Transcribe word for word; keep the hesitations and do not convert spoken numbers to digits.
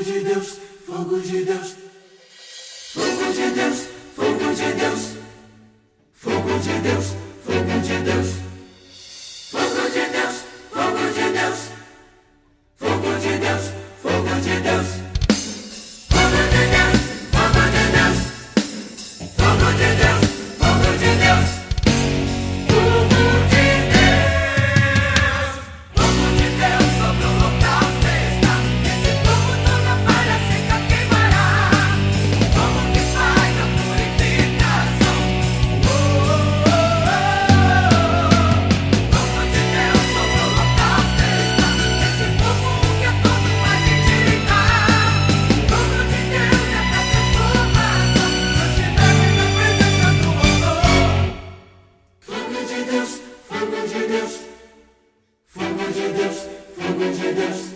de Deus, fogo de Deus, fogo de Deus, fogo de Deus, fogo de Deus, fogo de Deus, fogo de Deus, fogo de Deus, fogo de Deus, fogo de Deus, fogo de Deus, fogo de Deus, fogo de Deus, fogo de Deus, fogo de Deus, fogo de Deus sobre o local está. Esse fogo toda palha seca queimará. Fogo que faz a purificação. Oh, oh, oh, oh. Fogo de Deus sobre o local está. Esse fogo que a todo vai vivificar. Fogo de Deus é pra transformação. Santidade na presença do Senhor. Fogo de Deus, fogo de Deus, fogo de Deus, fogo de Deus.